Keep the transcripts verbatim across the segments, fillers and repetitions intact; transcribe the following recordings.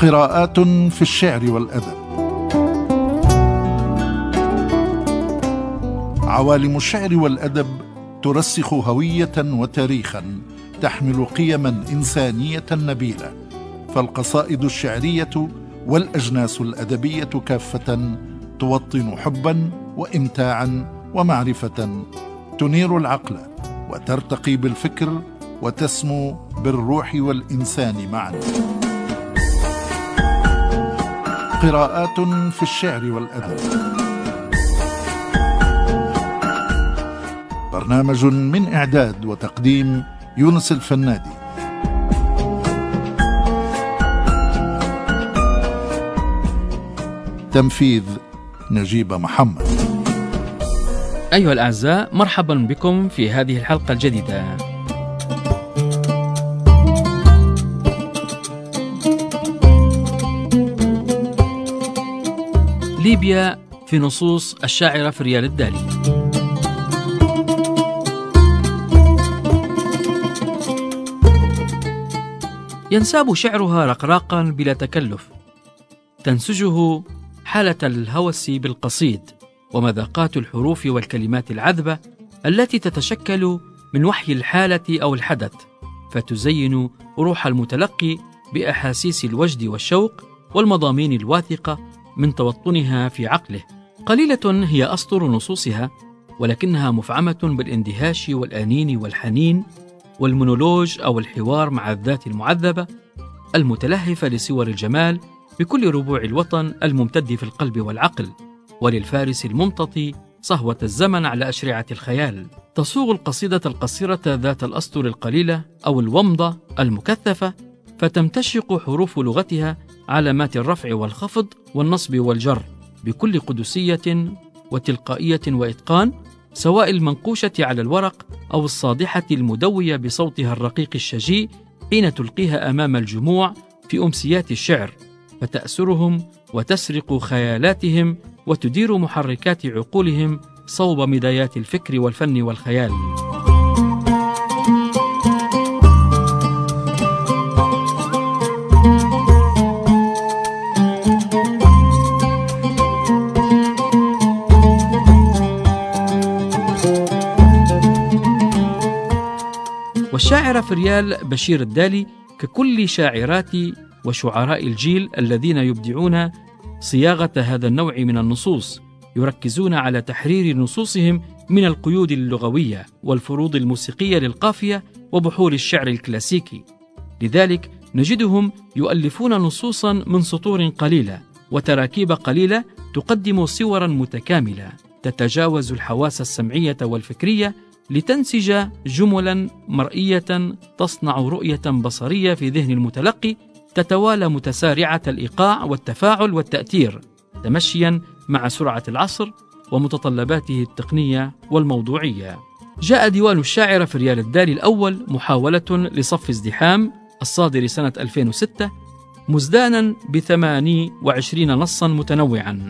قراءات في الشعر والأدب. عوالم الشعر والأدب ترسخ هوية وتاريخا، تحمل قيما إنسانية نبيلة، فالقصائد الشعرية والأجناس الأدبية كافة توطن حبا وإمتاعا ومعرفة، تنير العقل وترتقي بالفكر وتسمو بالروح والإنسان معا. قراءات في الشعر والأدب، برنامج من إعداد وتقديم يونس الفنادي. تنفيذ نجيب محمد. أيها الأعزاء، مرحبا بكم في هذه الحلقة الجديدة. ليبيا في نصوص الشاعرة فريال الدالي. ينساب شعرها رقراقا بلا تكلف، تنسجه حالة الهوس بالقصيد ومذاقات الحروف والكلمات العذبة التي تتشكل من وحي الحالة أو الحدث، فتزين روح المتلقي بأحاسيس الوجد والشوق والمضامين الواثقة من توطنها في عقله. قليلة هي أسطر نصوصها، ولكنها مفعمة بالاندهاش والآنين والحنين والمونولوج أو الحوار مع الذات المعذبة المتلهفة لصور الجمال بكل ربوع الوطن الممتد في القلب والعقل، وللفارس الممتطي صهوة الزمن على أشرعة الخيال. تصوغ القصيدة القصيرة ذات الأسطر القليلة أو الومضة المكثفة، فتمتشق حروف لغتها علامات الرفع والخفض والنصب والجر بكل قدسية وتلقائية وإتقان، سواء المنقوشة على الورق أو الصادحة المدوية بصوتها الرقيق الشجي حين تلقيها أمام الجموع في أمسيات الشعر، فتأسرهم وتسرق خيالاتهم وتدير محركات عقولهم صوب مدايات الفكر والفن والخيال. والشاعرة فريال بشير الدالي ككل شاعرات وشعراء الجيل الذين يبدعون صياغة هذا النوع من النصوص، يركزون على تحرير نصوصهم من القيود اللغوية والفروض الموسيقية للقافية وبحور الشعر الكلاسيكي. لذلك نجدهم يؤلفون نصوصا من سطور قليلة وتراكيب قليلة تقدم صورا متكاملة تتجاوز الحواس السمعية والفكرية لتنسج جملا مرئية تصنع رؤية بصرية في ذهن المتلقي تتوالى متسارعة الإيقاع والتفاعل والتأثير، تمشيا مع سرعة العصر ومتطلباته التقنية والموضوعية. جاء ديوان الشاعرة فريال الدالي الأول محاولة لصف ازدحام الصادر سنة ألفين وستة، مزدانا بثماني وعشرين نصا متنوعا،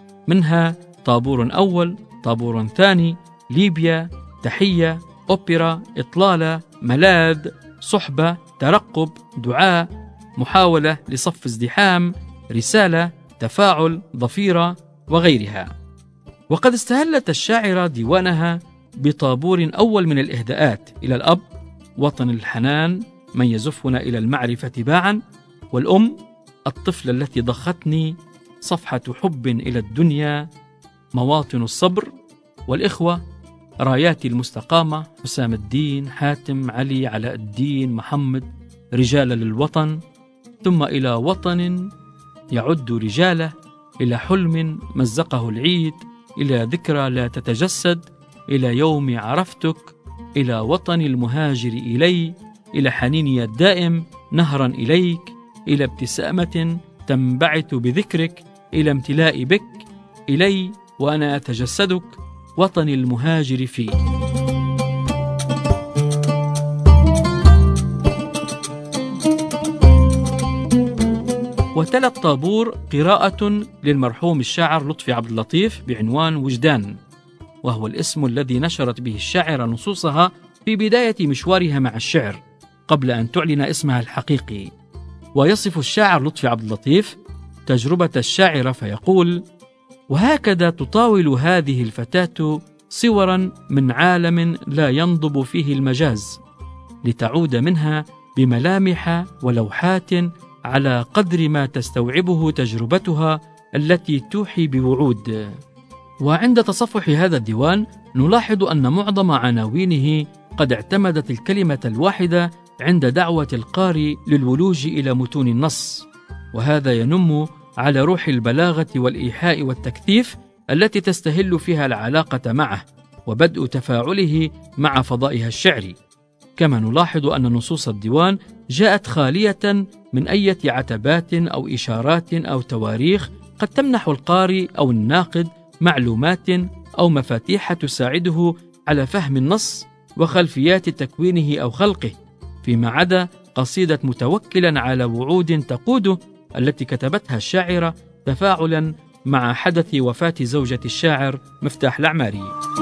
منها طابور أول، طابور ثاني، ليبيا، تحية، أوبرا، إطلالة، ملاذ، صحبة، ترقب، دعاء، محاولة لصف ازدحام، رسالة، تفاعل، ضفيرة وغيرها. وقد استهلت الشاعرة ديوانها بطابور أول من الإهداءات إلى الأب، وطن الحنان، من يزفنا إلى المعرفة باعا، والأم، الطفلة التي ضختني، صفحة حب إلى الدنيا، مواطن الصبر، والإخوة، رايات المستقامة، حسام الدين، حاتم، علي، علاء الدين، محمد، رجال للوطن، ثم إلى وطن يعد رجاله، إلى حلم مزقه العيد، إلى ذكرى لا تتجسد، إلى يوم عرفتك، إلى وطن المهاجر إلي، إلى حنيني الدائم نهرا إليك، إلى ابتسامة تنبعث بذكرك، إلى امتلاء بك، إلي وأنا أتجسدك، وطن المهاجر فيه. وتلا الطابور قراءة للمرحوم الشاعر لطفي عبد اللطيف بعنوان وجدان، وهو الاسم الذي نشرت به الشاعرة نصوصها في بداية مشوارها مع الشعر قبل أن تعلن اسمها الحقيقي. ويصف الشاعر لطفي عبد اللطيف تجربة الشاعرة فيقول: وهكذا تطاول هذه الفتاة صورا من عالم لا ينضب فيه المجاز، لتعود منها بملامح ولوحات على قدر ما تستوعبه تجربتها التي توحي بوعود. وعند تصفح هذا الديوان نلاحظ أن معظم عناوينه قد اعتمدت الكلمة الواحدة عند دعوة القارئ للولوج إلى متون النص، وهذا ينم على روح البلاغة والإيحاء والتكثيف التي تستهل فيها العلاقة معه وبدء تفاعله مع فضائها الشعري. كما نلاحظ أن نصوص الديوان جاءت خالية من أي عتبات أو إشارات أو تواريخ قد تمنح القارئ أو الناقد معلومات أو مفاتيح تساعده على فهم النص وخلفيات تكوينه أو خلقه، فيما عدا قصيدة متوكلا على وعود تقوده التي كتبتها الشاعرة تفاعلا مع حدث وفاة زوجة الشاعر مفتاح العماري.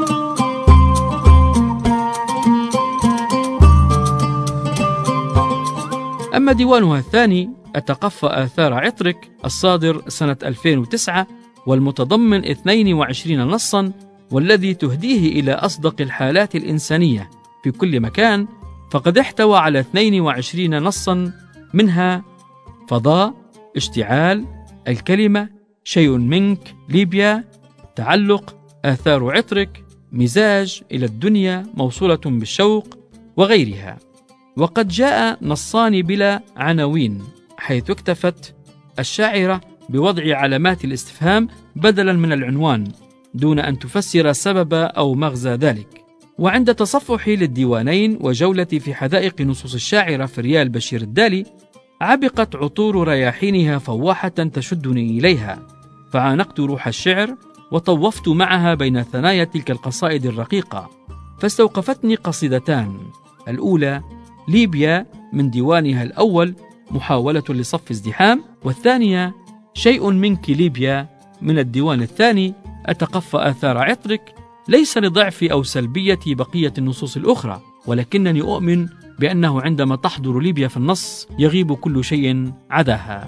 أما ديوانها الثاني أتقفى آثار عطرك الصادر سنة ألفين وتسعة والمتضمن اثنين وعشرين نصا، والذي تهديه إلى أصدق الحالات الإنسانية في كل مكان، فقد احتوى على اثنين وعشرين نصا، منها فضاء، اشتعال، الكلمة، شيء منك، ليبيا، تعلق، آثار عطرك، مزاج، إلى الدنيا، موصولة بالشوق، وغيرها. وقد جاء نصان بلا عناوين، حيث اكتفت الشاعرة بوضع علامات الاستفهام بدلا من العنوان دون أن تفسر سبب أو مغزى ذلك. وعند تصفحي للديوانين وجولتي في حدائق نصوص الشاعرة فريال بشير الدالي، عبقت عطور رياحينها فواحة تشدني إليها، فعانقت روح الشعر وطوفت معها بين ثنايا تلك القصائد الرقيقة، فاستوقفتني قصيدتان: الأولى ليبيا من ديوانها الأول محاولة لصف ازدحام، والثانية شيء منك ليبيا من الديوان الثاني أتقفى آثار عطرك، ليس لضعف أو سلبية بقية النصوص الأخرى، ولكنني أؤمن بأنه عندما تحضر ليبيا في النص يغيب كل شيء عداها.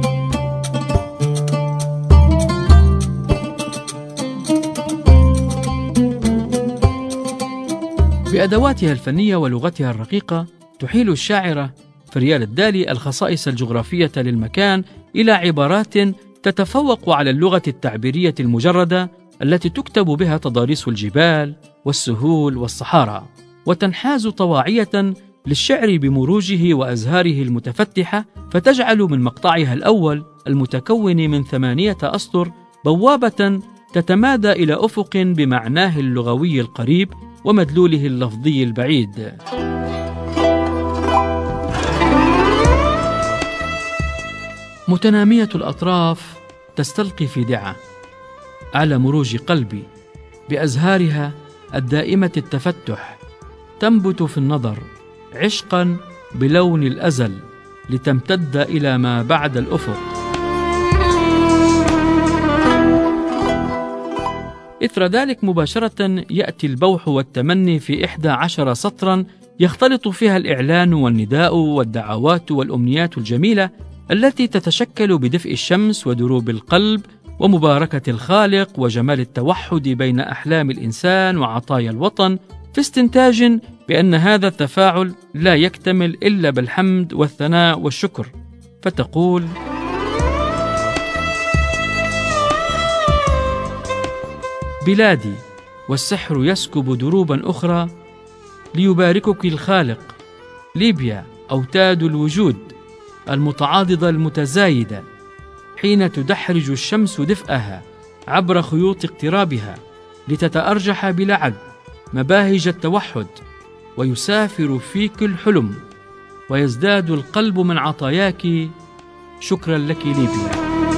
بأدواتها الفنية ولغتها الرقيقة تحيل الشاعرة فريال الدالي الخصائص الجغرافية للمكان إلى عبارات تتفوق على اللغة التعبيرية المجردة التي تكتب بها تضاريس الجبال والسهول والصحارى، وتنحاز طواعية للشعر بمروجه وأزهاره المتفتحة، فتجعل من مقطعها الأول المتكون من ثمانية أسطر بوابة تتمادى إلى أفق بمعناه اللغوي القريب ومدلوله اللفظي البعيد. متنامية الأطراف تستلقي في دعة على مروج قلبي، بأزهارها الدائمة التفتح تنبت في النظر عشقا بلون الأزل لتمتد إلى ما بعد الأفق. إثر ذلك مباشرة يأتي البوح والتمني في إحدى عشر سطرا يختلط فيها الإعلان والنداء والدعوات والأمنيات الجميلة التي تتشكل بدفء الشمس ودروب القلب ومباركة الخالق وجمال التوحد بين أحلام الإنسان وعطايا الوطن، في استنتاج بأن هذا التفاعل لا يكتمل إلا بالحمد والثناء والشكر، فتقول: بلادي والسحر يسكب دروبا أخرى ليباركك الخالق، ليبيا أوتاد الوجود المتعاضدة المتزايدة، حين تدحرج الشمس دفئها عبر خيوط اقترابها لتتأرجح بلا عد مباهج التوحد، ويسافر فيك الحلم ويزداد القلب من عطاياك، شكرا لك ليبيا.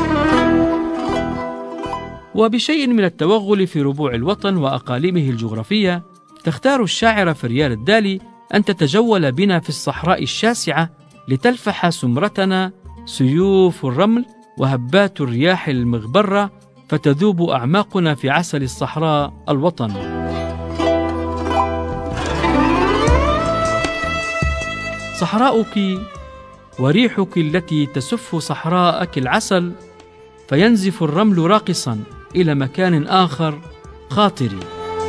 وبشيء من التوغل في ربوع الوطن وأقاليمه الجغرافية، تختار الشاعرة فريال الدالي أن تتجول بنا في الصحراء الشاسعة لتلفح سمرتنا سيوف الرمل وهبات الرياح المغبرة، فتذوب أعماقنا في عسل الصحراء الوطن. صحراؤك وريحك التي تسف صحراءك العسل، فينزف الرمل راقصا إلى مكان آخر خاطري.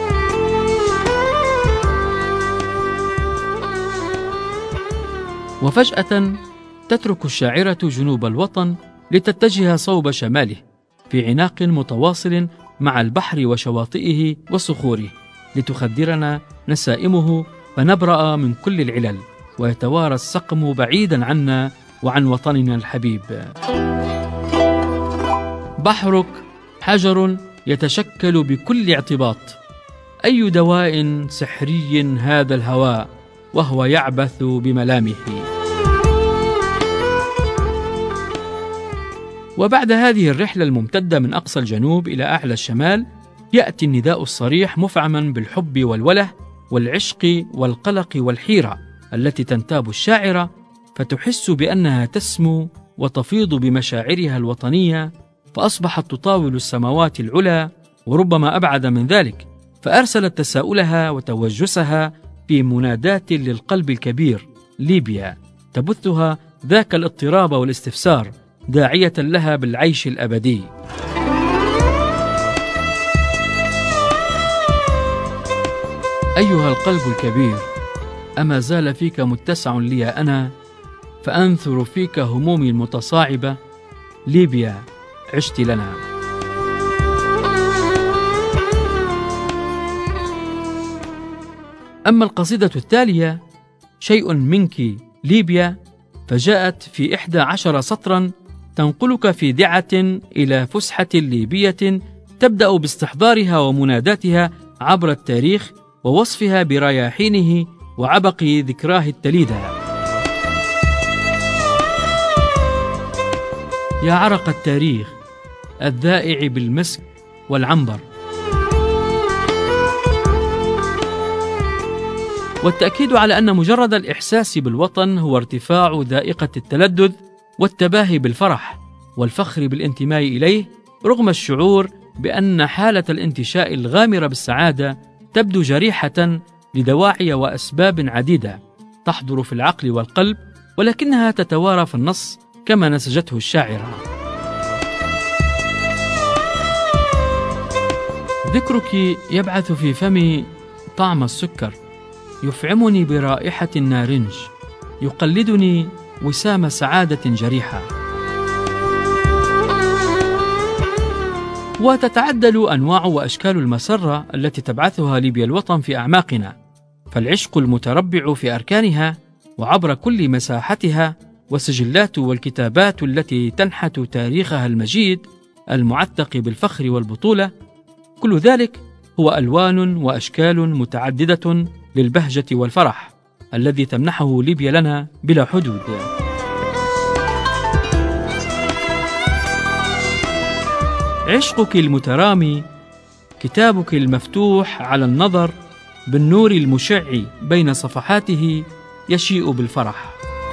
وفجأة تترك الشاعرة جنوب الوطن لتتجه صوب شماله في عناق متواصل مع البحر وشواطئه وصخوره، لتخدرنا نسائمه فنبرأ من كل العلل، ويتوارى السقم بعيدا عنا وعن وطننا الحبيب. بحرك حجر يتشكل بكل اعتباط، أي دواء سحري هذا الهواء وهو يعبث بملامحه. وبعد هذه الرحلة الممتدة من أقصى الجنوب إلى أعلى الشمال، يأتي النداء الصريح مفعما بالحب والوله والعشق والقلق والحيرة التي تنتاب الشاعرة، فتحس بأنها تسمو وتفيض بمشاعرها الوطنية، فأصبحت تطاول السماوات العلى وربما أبعد من ذلك، فأرسلت تساؤلها وتوجسها في منادات للقلب الكبير ليبيا، تبثها ذاك الاضطراب والاستفسار، داعية لها بالعيش الأبدي. أيها القلب الكبير، أما زال فيك متسع لي أنا، فأنثر فيك همومي المتصاعبة. ليبيا عشت لنا. أما القصيدة التالية شيء منك ليبيا، فجاءت في إحدى عشر سطرا تنقلك في دعة إلى فسحة ليبية تبدأ باستحضارها ومناداتها عبر التاريخ ووصفها برياحينه وعبق ذكراه التليدة. يا عرق التاريخ الذائع بالمسك والعنبر. والتأكيد على أن مجرد الإحساس بالوطن هو ارتفاع ذائقة التلذذ والتباهي بالفرح والفخر بالانتماء إليه، رغم الشعور بأن حالة الانتشاء الغامرة بالسعادة تبدو جريحة لدواعي وأسباب عديدة تحضر في العقل والقلب، ولكنها تتوارى في النص كما نسجته الشاعرة. ذكرك يبعث في فمي طعم السكر، يفعمني برائحة النارنج، يقلدني وسام سعادة جريحة. وتتعدل أنواع وأشكال المسرة التي تبعثها ليبيا الوطن في أعماقنا، فالعشق المتربع في أركانها وعبر كل مساحتها، والسجلات والكتابات التي تنحت تاريخها المجيد المعتق بالفخر والبطولة، كل ذلك هو ألوان وأشكال متعددة للبهجة والفرح الذي تمنحه ليبيا لنا بلا حدود. عشقك المترامي، كتابك المفتوح على النظر بالنور المشع بين صفحاته يشيء بالفرح.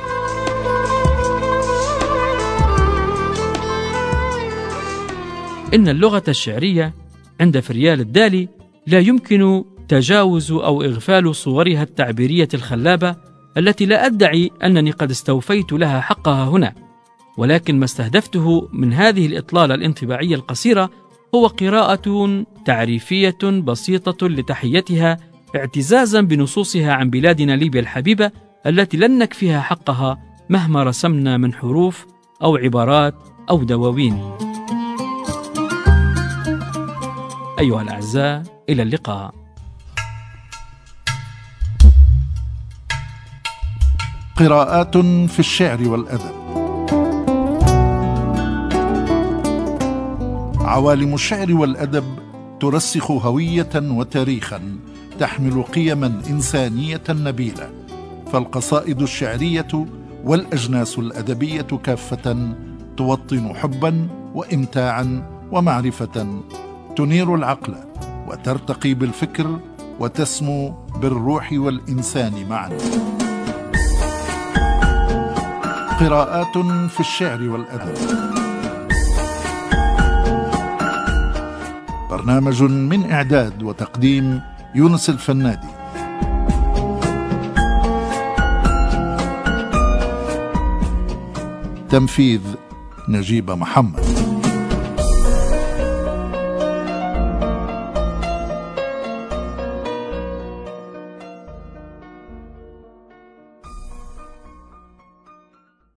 إن اللغة الشعرية عند فريال الدالي لا يمكن تجاوز أو إغفال صورها التعبيرية الخلابة التي لا أدعي أنني قد استوفيت لها حقها هنا، ولكن ما استهدفته من هذه الإطلالة الانطباعية القصيرة هو قراءة تعريفية بسيطة لتحيتها، اعتزازا بنصوصها عن بلادنا ليبيا الحبيبة التي لن نكفيها حقها مهما رسمنا من حروف أو عبارات أو دواوين. أيها الأعزاء، إلى اللقاء. قراءات في الشعر والأدب. عوالم الشعر والأدب ترسخ هوية وتاريخا تحمل قيما إنسانية نبيلة، فالقصائد الشعرية والأجناس الأدبية كافة توطن حبا وإمتاعا ومعرفة، تنير العقل وترتقي بالفكر وتسمو بالروح والإنسان معا. قراءات في الشعر والأدب، برنامج من إعداد وتقديم يونس الفنادي. تنفيذ نجيب محمد.